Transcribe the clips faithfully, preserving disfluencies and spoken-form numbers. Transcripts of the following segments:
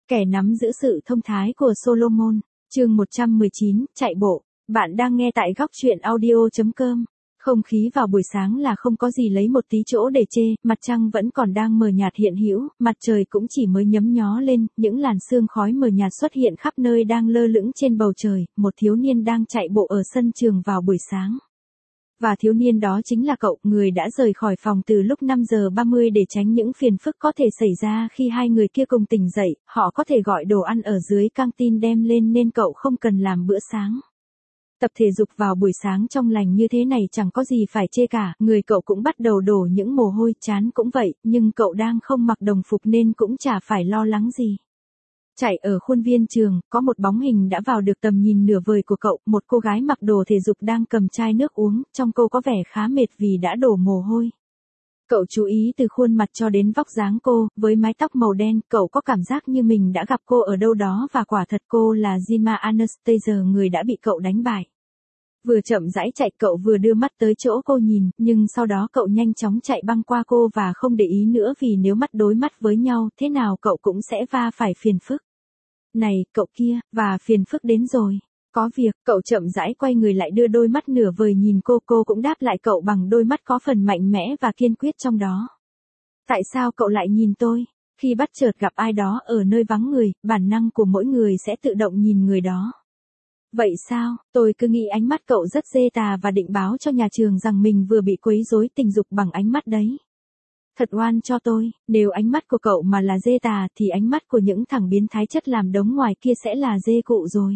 Kẻ nắm giữ sự thông thái của Solomon, chương một trăm mười chín, chạy bộ. Bạn đang nghe tại góc truyện audio chấm com. Không khí vào buổi sáng là không có gì lấy một tí chỗ để chê, mặt trăng vẫn còn đang mờ nhạt hiện hữu, mặt trời cũng chỉ mới nhấm nhó lên, những làn sương khói mờ nhạt xuất hiện khắp nơi đang lơ lửng trên bầu trời, một thiếu niên đang chạy bộ ở sân trường vào buổi sáng. Và thiếu niên đó chính là cậu, người đã rời khỏi phòng từ lúc năm giờ ba mươi để tránh những phiền phức có thể xảy ra khi hai người kia cùng tỉnh dậy, họ có thể gọi đồ ăn ở dưới căng tin đem lên nên cậu không cần làm bữa sáng. Tập thể dục vào buổi sáng trong lành như thế này chẳng có gì phải chê cả, người cậu cũng bắt đầu đổ những mồ hôi, chán cũng vậy, nhưng cậu đang không mặc đồng phục nên cũng chả phải lo lắng gì. Chạy ở khuôn viên trường, có một bóng hình đã vào được tầm nhìn nửa vời của cậu, một cô gái mặc đồ thể dục đang cầm chai nước uống, trông cô có vẻ khá mệt vì đã đổ mồ hôi. Cậu chú ý từ khuôn mặt cho đến vóc dáng cô, với mái tóc màu đen, cậu có cảm giác như mình đã gặp cô ở đâu đó và quả thật cô là Jima Anastasia, người đã bị cậu đánh bại. Vừa chậm rãi chạy cậu vừa đưa mắt tới chỗ cô nhìn, nhưng sau đó cậu nhanh chóng chạy băng qua cô và không để ý nữa vì nếu mắt đối mắt với nhau thế nào cậu cũng sẽ va phải phiền phức. Này, cậu kia, và phiền phức đến rồi. Có việc, cậu chậm rãi quay người lại đưa đôi mắt nửa vời nhìn cô, cô cũng đáp lại cậu bằng đôi mắt có phần mạnh mẽ và kiên quyết trong đó. Tại sao cậu lại nhìn tôi? Khi bắt chợt gặp ai đó ở nơi vắng người, bản năng của mỗi người sẽ tự động nhìn người đó. Vậy sao, tôi cứ nghĩ ánh mắt cậu rất dê tà và định báo cho nhà trường rằng mình vừa bị quấy rối tình dục bằng ánh mắt đấy. Thật oan cho tôi, nếu ánh mắt của cậu mà là dê tà thì ánh mắt của những thằng biến thái chất làm đống ngoài kia sẽ là dê cụ rồi.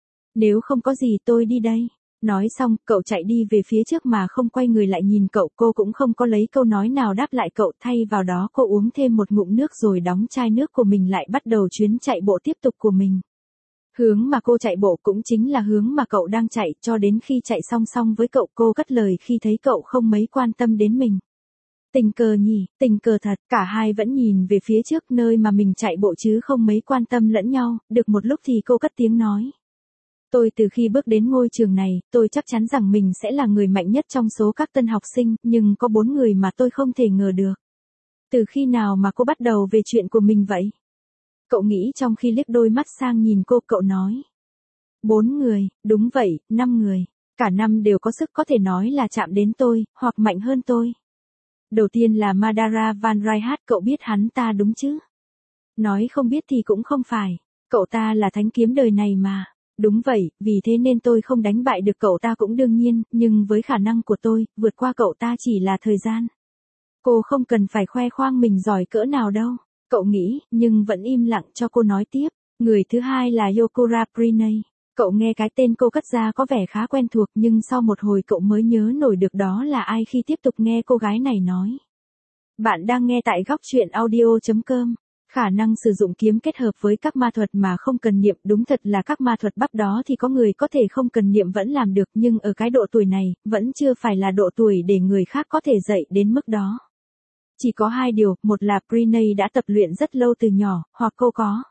Nếu không có gì tôi đi đây. Nói xong, cậu chạy đi về phía trước mà không quay người lại nhìn cậu, cô cũng không có lấy câu nói nào đáp lại cậu, thay vào đó cô uống thêm một ngụm nước rồi đóng chai nước của mình lại bắt đầu chuyến chạy bộ tiếp tục của mình. Hướng mà cô chạy bộ cũng chính là hướng mà cậu đang chạy, cho đến khi chạy song song với cậu cô cất lời khi thấy cậu không mấy quan tâm đến mình. Tình cờ nhỉ, tình cờ thật, cả hai vẫn nhìn về phía trước nơi mà mình chạy bộ chứ không mấy quan tâm lẫn nhau, được một lúc thì cô cất tiếng nói. Tôi từ khi bước đến ngôi trường này, tôi chắc chắn rằng mình sẽ là người mạnh nhất trong số các tân học sinh, nhưng có bốn người mà tôi không thể ngờ được. Từ khi nào mà cô bắt đầu về chuyện của mình vậy? Cậu nghĩ trong khi liếc đôi mắt sang nhìn cô, cậu nói. Bốn người, đúng vậy, năm người. Cả năm đều có sức có thể nói là chạm đến tôi, hoặc mạnh hơn tôi. Đầu tiên là Madara Van Reinhardt, cậu biết hắn ta đúng chứ? Nói không biết thì cũng không phải. Cậu ta là thánh kiếm đời này mà. Đúng vậy, vì thế nên tôi không đánh bại được cậu ta cũng đương nhiên, nhưng với khả năng của tôi, vượt qua cậu ta chỉ là thời gian. Cô không cần phải khoe khoang mình giỏi cỡ nào đâu. Cậu nghĩ, nhưng vẫn im lặng cho cô nói tiếp. Người thứ hai là Yokora Prinay. Cậu nghe cái tên cô cất ra có vẻ khá quen thuộc nhưng sau một hồi cậu mới nhớ nổi được đó là ai khi tiếp tục nghe cô gái này nói. Bạn đang nghe tại góc truyện audio chấm com. Khả năng sử dụng kiếm kết hợp với các ma thuật mà không cần niệm, đúng thật là các ma thuật bắp đó thì có người có thể không cần niệm vẫn làm được, nhưng ở cái độ tuổi này, vẫn chưa phải là độ tuổi để người khác có thể dạy đến mức đó. Chỉ có hai điều, một là Prinay đã tập luyện rất lâu từ nhỏ, hoặc cô có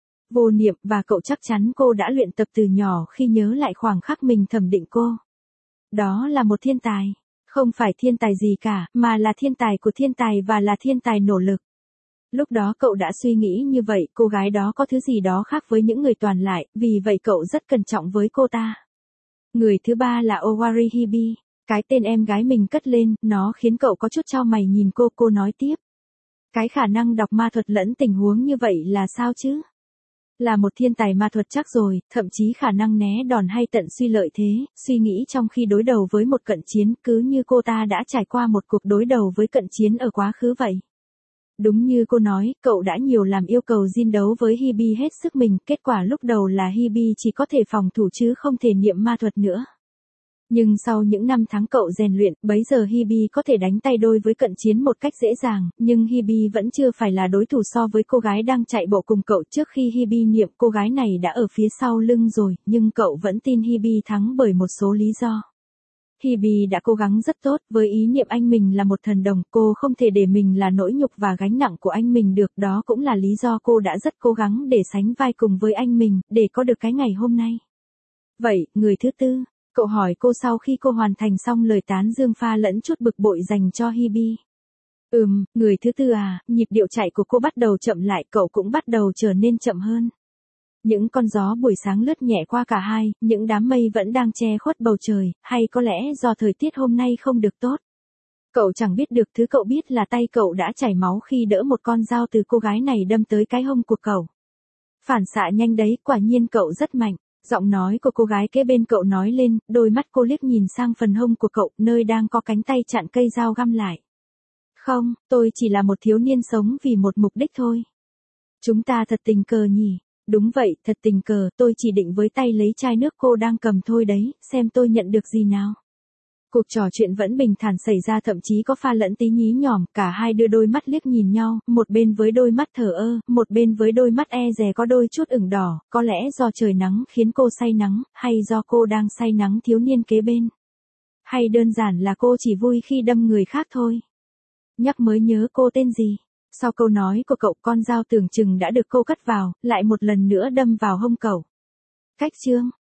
vô niệm, và cậu chắc chắn cô đã luyện tập từ nhỏ khi nhớ lại khoảng khắc mình thẩm định cô. Đó là một thiên tài, không phải thiên tài gì cả, mà là thiên tài của thiên tài và là thiên tài nỗ lực. Lúc đó cậu đã suy nghĩ như vậy, cô gái đó có thứ gì đó khác với những người toàn lại, vì vậy cậu rất cẩn trọng với cô ta. Người thứ ba là Owari Hibi. Cái tên em gái mình cất lên, nó khiến cậu có chút chau mày nhìn cô, cô nói tiếp. Cái khả năng đọc ma thuật lẫn tình huống như vậy là sao chứ? Là một thiên tài ma thuật chắc rồi, thậm chí khả năng né đòn hay tận suy lợi thế, suy nghĩ trong khi đối đầu với một cận chiến, cứ như cô ta đã trải qua một cuộc đối đầu với cận chiến ở quá khứ vậy. Đúng như cô nói, cậu đã nhiều làm yêu cầu Jin đấu với Hibi hết sức mình, kết quả lúc đầu là Hibi chỉ có thể phòng thủ chứ không thể niệm ma thuật nữa. Nhưng sau những năm tháng cậu rèn luyện, bấy giờ Hibi có thể đánh tay đôi với cận chiến một cách dễ dàng, nhưng Hibi vẫn chưa phải là đối thủ so với cô gái đang chạy bộ cùng cậu. Trước khi Hibi niệm, cô gái này đã ở phía sau lưng rồi, nhưng cậu vẫn tin Hibi thắng bởi một số lý do. Hibi đã cố gắng rất tốt, với ý niệm anh mình là một thần đồng, cô không thể để mình là nỗi nhục và gánh nặng của anh mình được, đó cũng là lý do cô đã rất cố gắng để sánh vai cùng với anh mình, để có được cái ngày hôm nay. Vậy, người thứ tư. Cậu hỏi cô sau khi cô hoàn thành xong lời tán dương pha lẫn chút bực bội dành cho Hibi. Ừm, người thứ tư à, nhịp điệu chạy của cô bắt đầu chậm lại, cậu cũng bắt đầu trở nên chậm hơn. Những con gió buổi sáng lướt nhẹ qua cả hai, những đám mây vẫn đang che khuất bầu trời, hay có lẽ do thời tiết hôm nay không được tốt. Cậu chẳng biết được, thứ cậu biết là tay cậu đã chảy máu khi đỡ một con dao từ cô gái này đâm tới cái hông của cậu. Phản xạ nhanh đấy, quả nhiên cậu rất mạnh. Giọng nói của cô gái kế bên cậu nói lên, đôi mắt cô liếc nhìn sang phần hông của cậu, nơi đang có cánh tay chặn cây dao găm lại. Không, tôi chỉ là một thiếu niên sống vì một mục đích thôi. Chúng ta thật tình cờ nhỉ? Đúng vậy, thật tình cờ, tôi chỉ định với tay lấy chai nước cô đang cầm thôi đấy, xem tôi nhận được gì nào. Cuộc trò chuyện vẫn bình thản xảy ra, thậm chí có pha lẫn tí nhí nhỏm, cả hai đưa đôi mắt liếc nhìn nhau, một bên với đôi mắt thờ ơ, một bên với đôi mắt e dè có đôi chút ửng đỏ, có lẽ do trời nắng khiến cô say nắng, hay do cô đang say nắng thiếu niên kế bên. Hay đơn giản là cô chỉ vui khi đâm người khác thôi. Nhắc mới nhớ, cô tên gì? Sau câu nói của cậu, con dao tưởng chừng đã được cô cất vào, lại một lần nữa đâm vào hông cậu. Cách chương